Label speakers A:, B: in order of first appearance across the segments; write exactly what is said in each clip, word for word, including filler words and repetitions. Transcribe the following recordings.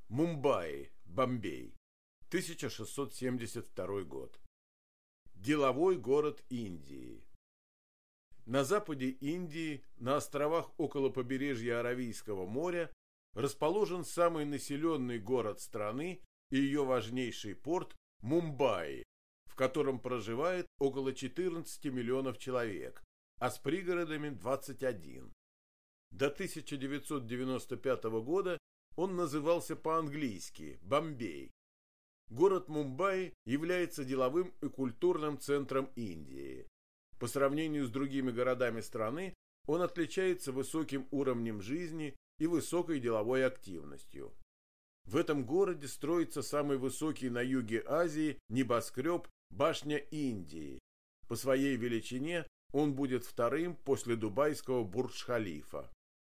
A: Мумбаи, Бомбей, тысяча шестьсот семьдесят второй год. Деловой город Индии. На западе Индии, на островах около побережья Аравийского моря, расположен самый населенный город страны и ее важнейший порт Мумбаи, в котором проживает около четырнадцати миллионов человек, а с пригородами двадцать один. До тысяча девятьсот девяносто пятого года он назывался по-английски Бомбей. Город Мумбаи является деловым и культурным центром Индии. По сравнению с другими городами страны, он отличается высоким уровнем жизни и высокой деловой активностью. В этом городе строится самый высокий на юге Азии небоскреб Башня Индии. По своей величине он будет вторым после дубайского Бурдж-Халифа.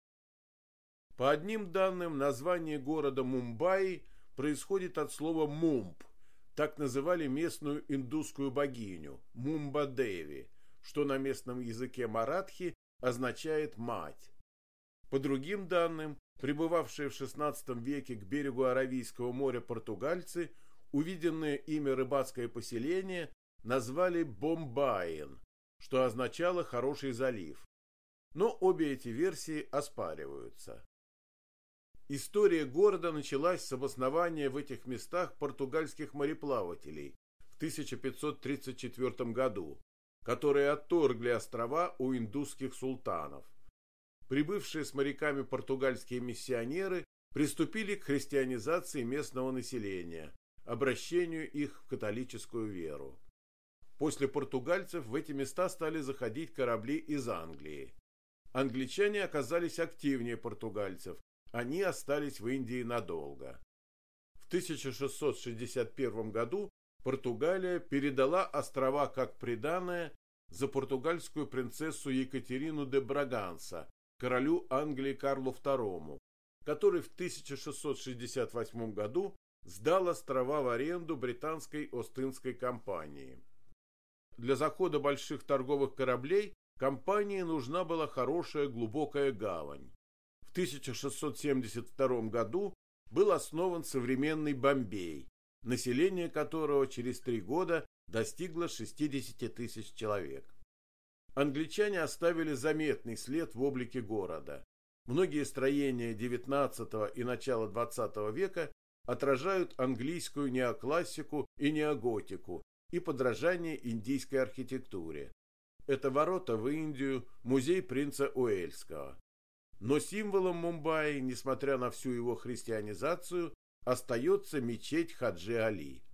A: По одним данным, название города Мумбаи происходит от слова «мумб». Так называли местную индусскую богиню Мумба-деви, что на местном языке маратхи означает «мать». По другим данным, прибывавшие в шестнадцатом веке к берегу Аравийского моря португальцы, увиденное ими рыбацкое поселение назвали Бомбаин, что означало «хороший залив». Но обе эти версии оспариваются. История города началась с обоснования в этих местах португальских мореплавателей в тысяча пятьсот тридцать четвёртом году, которые отторгли острова у индусских султанов. Прибывшие с моряками португальские миссионеры приступили к христианизации местного населения, обращению их в католическую веру. После португальцев в эти места стали заходить корабли из Англии. Англичане оказались активнее португальцев, они остались в Индии надолго. В тысяча шестьсот шестьдесят первом году Португалия передала острова как приданое за португальскую принцессу Екатерину де Браганса, королю Англии Карлу второму, который в тысяча шестьсот шестьдесят восьмом году сдал острова в аренду британской Ост-Индской компании. Для захода больших торговых кораблей компании нужна была хорошая глубокая гавань. В тысяча шестьсот семьдесят втором году был основан современный Бомбей, население которого через три года достигло шестидесяти тысяч человек. Англичане оставили заметный след в облике города. Многие строения девятнадцатого и начала двадцатого века отражают английскую неоклассику и неоготику и подражание индийской архитектуре. Это ворота в Индию, музей принца Уэльского. Но символом Мумбаи, несмотря на всю его христианизацию, остается мечеть Хаджи Али.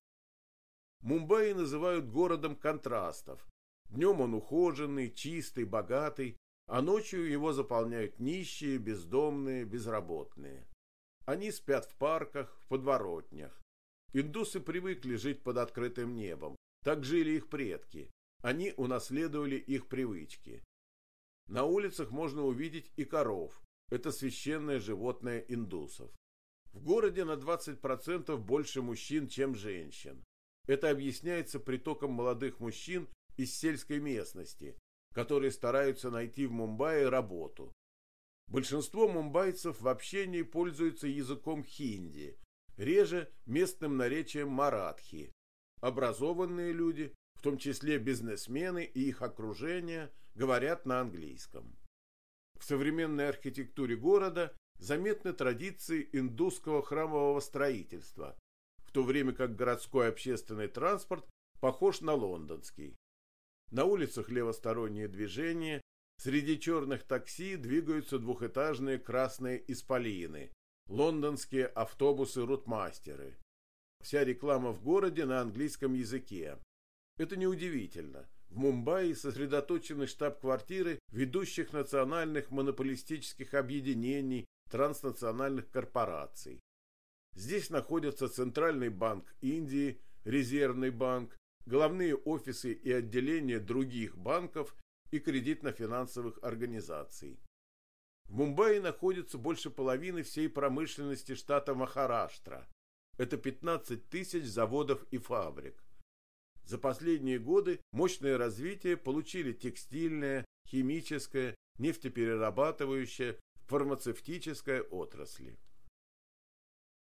A: Мумбаи называют городом контрастов. Днем он ухоженный, чистый, богатый, а ночью его заполняют нищие, бездомные, безработные. Они спят в парках, в подворотнях. Индусы привыкли жить под открытым небом. Так жили их предки. Они унаследовали их привычки. На улицах можно увидеть и коров. Это священное животное индусов. В городе на двадцать процентов больше мужчин, чем женщин. Это объясняется притоком молодых мужчин из сельской местности, которые стараются найти в Мумбаи работу. Большинство мумбайцев в общении пользуются языком хинди, реже местным наречием маратхи. Образованные люди, в том числе бизнесмены и их окружение, говорят на английском. В современной архитектуре города заметны традиции индусского храмового строительства, в то время как городской общественный транспорт похож на лондонский. На улицах левостороннее движение, среди черных такси двигаются двухэтажные красные исполины, лондонские автобусы-рутмастеры. Вся реклама в городе на английском языке. Это неудивительно. В Мумбаи сосредоточены штаб-квартиры ведущих национальных монополистических объединений, транснациональных корпораций. Здесь находятся Центральный банк Индии, Резервный банк, головные офисы и отделения других банков и кредитно-финансовых организаций. В Мумбаи находится больше половины всей промышленности штата Махараштра. Это пятнадцать тысяч заводов и фабрик. За последние годы мощное развитие получили текстильная, химическая, нефтеперерабатывающая, фармацевтическая отрасли.